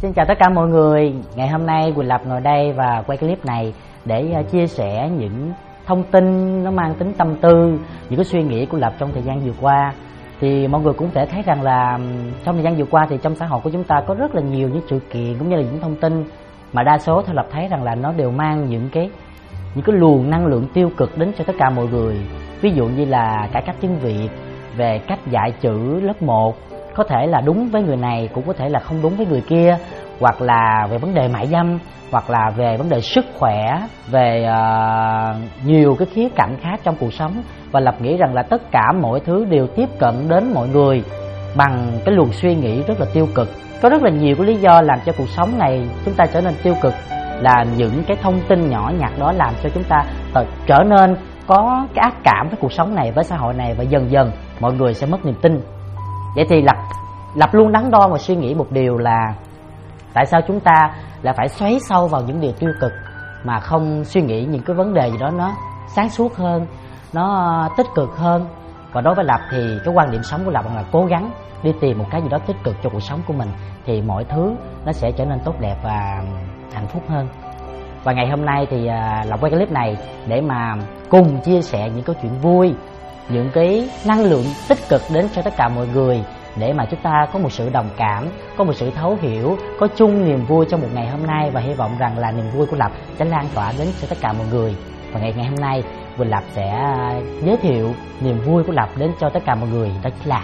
Xin chào tất cả mọi người. Ngày hôm nay Quỳnh Lập ngồi đây và quay clip này để chia sẻ những thông tin nó mang tính tâm tư, những cái suy nghĩ của Lập trong thời gian vừa qua. Thì mọi người cũng thể thấy rằng là trong thời gian vừa qua thì trong xã hội của chúng ta có rất là nhiều những sự kiện cũng như là những thông tin mà đa số theo Lập thấy rằng là nó đều mang những cái luồng năng lượng tiêu cực đến cho tất cả mọi người. Ví dụ như là cải cách tiếng Việt, về cách dạy chữ lớp 1 có thể là đúng với người này, cũng có thể là không đúng với người kia, hoặc là về vấn đề mại dâm, hoặc là về vấn đề sức khỏe, về nhiều cái khía cạnh khác trong cuộc sống. Và Lập nghĩ rằng là tất cả mọi thứ đều tiếp cận đến mọi người bằng cái luồng suy nghĩ rất là tiêu cực. Có rất là nhiều cái lý do làm cho cuộc sống này chúng ta trở nên tiêu cực, là những cái thông tin nhỏ nhặt đó làm cho chúng ta trở nên có cái ác cảm với cuộc sống này, với xã hội này, và dần dần mọi người sẽ mất niềm tin. Vậy thì Lập luôn đắn đo và suy nghĩ một điều là tại sao chúng ta lại phải xoáy sâu vào những điều tiêu cực mà không suy nghĩ những cái vấn đề gì đó nó sáng suốt hơn, nó tích cực hơn. Và đối với Lập thì cái quan điểm sống của Lập là cố gắng đi tìm một cái gì đó tích cực cho cuộc sống của mình, thì mọi thứ nó sẽ trở nên tốt đẹp và hạnh phúc hơn. Và ngày hôm nay thì Lập quay cái clip này để mà cùng chia sẻ những câu chuyện vui, những cái năng lượng tích cực đến cho tất cả mọi người, để mà chúng ta có một sự đồng cảm, có một sự thấu hiểu, có chung niềm vui trong một ngày hôm nay. Và hy vọng rằng là niềm vui của Lập sẽ lan tỏa đến cho tất cả mọi người. Và ngày hôm nay Quỳnh Lập sẽ giới thiệu niềm vui của Lập đến cho tất cả mọi người, đó chính là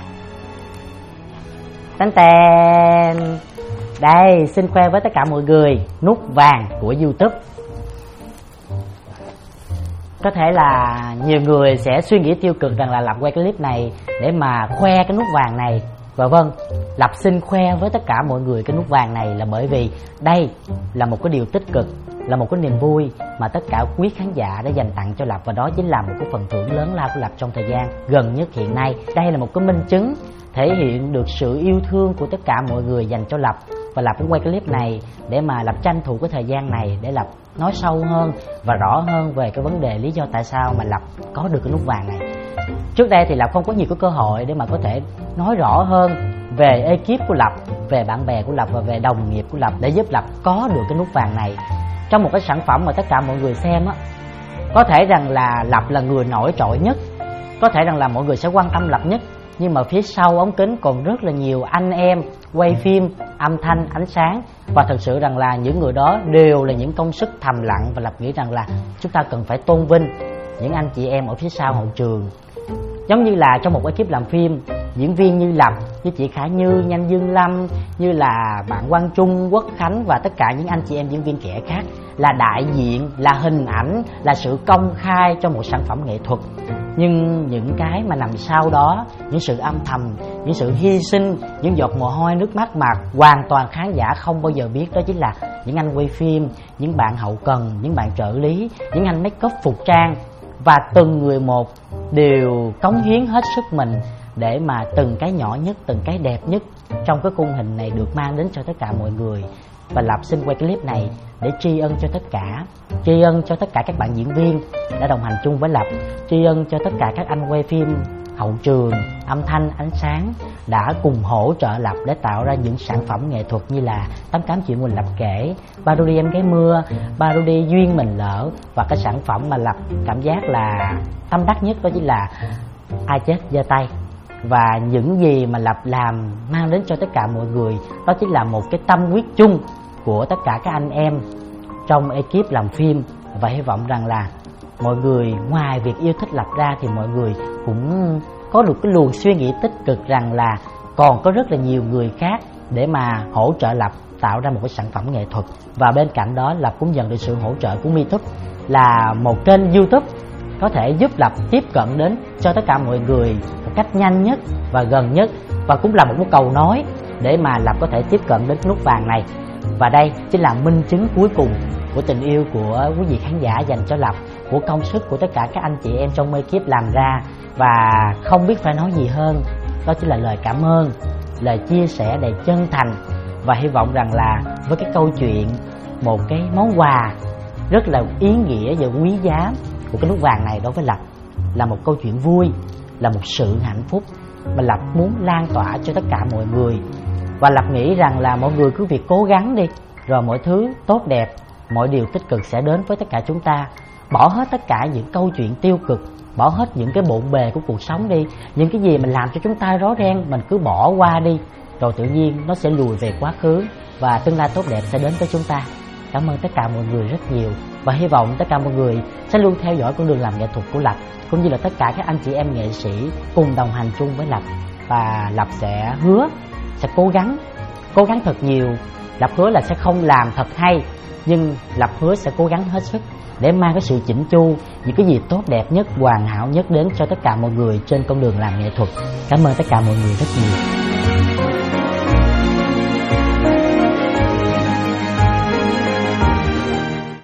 tên đây, xin khoe với tất cả mọi người nút vàng của YouTube. Có thể là nhiều người sẽ suy nghĩ tiêu cực rằng là Lập quay cái clip này để mà khoe cái nút vàng này. Và vâng, Lập xin khoe với tất cả mọi người cái nút vàng này là bởi vì đây là một cái điều tích cực, là một cái niềm vui mà tất cả quý khán giả đã dành tặng cho Lập. Và đó chính là một cái phần thưởng lớn lao của Lập trong thời gian gần nhất hiện nay. Đây là một cái minh chứng thể hiện được sự yêu thương của tất cả mọi người dành cho Lập. Và Lập cũng quay cái clip này để mà Lập tranh thủ cái thời gian này để Lập nói sâu hơn và rõ hơn về cái vấn đề lý do tại sao mà Lập có được cái nút vàng này. Trước đây thì Lập không có nhiều cái cơ hội để mà có thể nói rõ hơn về ekip của Lập, về bạn bè của Lập và về đồng nghiệp của Lập để giúp Lập có được cái nút vàng này. Trong một cái sản phẩm mà tất cả mọi người xem á, có thể rằng là Lập là người nổi trội nhất, có thể rằng là mọi người sẽ quan tâm Lập nhất, nhưng mà phía sau ống kính còn rất là nhiều anh em quay phim, âm thanh, ánh sáng. Và thật sự rằng là những người đó đều là những công sức thầm lặng. Và Lập nghĩ rằng là chúng ta cần phải tôn vinh những anh chị em ở phía sau hậu trường. Giống như là trong một ekip làm phim, diễn viên như Lập, như chị Khả Như, Nhanh Dương Lâm, như là bạn Quang Trung, Quốc Khánh và tất cả những anh chị em diễn viên trẻ khác là đại diện, là hình ảnh, là sự công khai cho một sản phẩm nghệ thuật. Nhưng những cái mà nằm sau đó, những sự âm thầm, những sự hy sinh, những giọt mồ hôi nước mắt mà hoàn toàn khán giả không bao giờ biết, đó chính là những anh quay phim, những bạn hậu cần, những bạn trợ lý, những anh make up phục trang. Và từng người một đều cống hiến hết sức mình để mà từng cái nhỏ nhất, từng cái đẹp nhất trong cái khung hình này được mang đến cho tất cả mọi người. Và Lập xin quay clip này để tri ân cho tất cả, tri ân cho tất cả các bạn diễn viên đã đồng hành chung với Lập, tri ân cho tất cả các anh quay phim, hậu trường, âm thanh, ánh sáng đã cùng hỗ trợ Lập để tạo ra những sản phẩm nghệ thuật như là Tấm Cám Chuyện Quỳnh Lập Kể, Parody Em Gái Mưa, Parody Duyên Mình Lỡ, và cái sản phẩm mà Lập cảm giác là tâm đắc nhất đó chính là Ai Chết Giơ Tay. Và những gì mà Lập làm mang đến cho tất cả mọi người đó chính là một cái tâm huyết chung của tất cả các anh em trong ekip làm phim. Và hy vọng rằng là mọi người ngoài việc yêu thích Lập ra thì mọi người cũng có được cái luồng suy nghĩ tích cực rằng là còn có rất là nhiều người khác để mà hỗ trợ Lập tạo ra một cái sản phẩm nghệ thuật. Và bên cạnh đó Lập cũng nhận được sự hỗ trợ của MeTube, là một kênh YouTube có thể giúp Lập tiếp cận đến cho tất cả mọi người một cách nhanh nhất và gần nhất, và cũng là một cái cầu nối để mà Lập có thể tiếp cận đến nút vàng này. Và đây chính là minh chứng cuối cùng của tình yêu của quý vị khán giả dành cho Lập, của công sức của tất cả các anh chị em trong ekip làm ra. Và không biết phải nói gì hơn, đó chính là lời cảm ơn, lời chia sẻ đầy chân thành. Và hy vọng rằng là với cái câu chuyện, một cái món quà rất là ý nghĩa và quý giá của cái nút vàng này đối với Lập là một câu chuyện vui, là một sự hạnh phúc mà Lập muốn lan tỏa cho tất cả mọi người. Và Lập nghĩ rằng là mọi người cứ việc cố gắng đi, rồi mọi thứ tốt đẹp, mọi điều tích cực sẽ đến với tất cả chúng ta. Bỏ hết tất cả những câu chuyện tiêu cực, bỏ hết những cái bộn bề của cuộc sống đi. Những cái gì mình làm cho chúng ta rối ren mình cứ bỏ qua đi, rồi tự nhiên nó sẽ lùi về quá khứ và tương lai tốt đẹp sẽ đến với chúng ta. Cảm ơn tất cả mọi người rất nhiều, và hy vọng tất cả mọi người sẽ luôn theo dõi con đường làm nghệ thuật của Lập, cũng như là tất cả các anh chị em nghệ sĩ cùng đồng hành chung với Lập. Và Lập sẽ hứa sẽ cố gắng thật nhiều. Lập hứa là sẽ không làm thật hay, nhưng Lập hứa sẽ cố gắng hết sức để mang cái sự chỉnh chu, những cái gì tốt đẹp nhất, hoàn hảo nhất đến cho tất cả mọi người trên con đường làm nghệ thuật. Cảm ơn tất cả mọi người rất nhiều.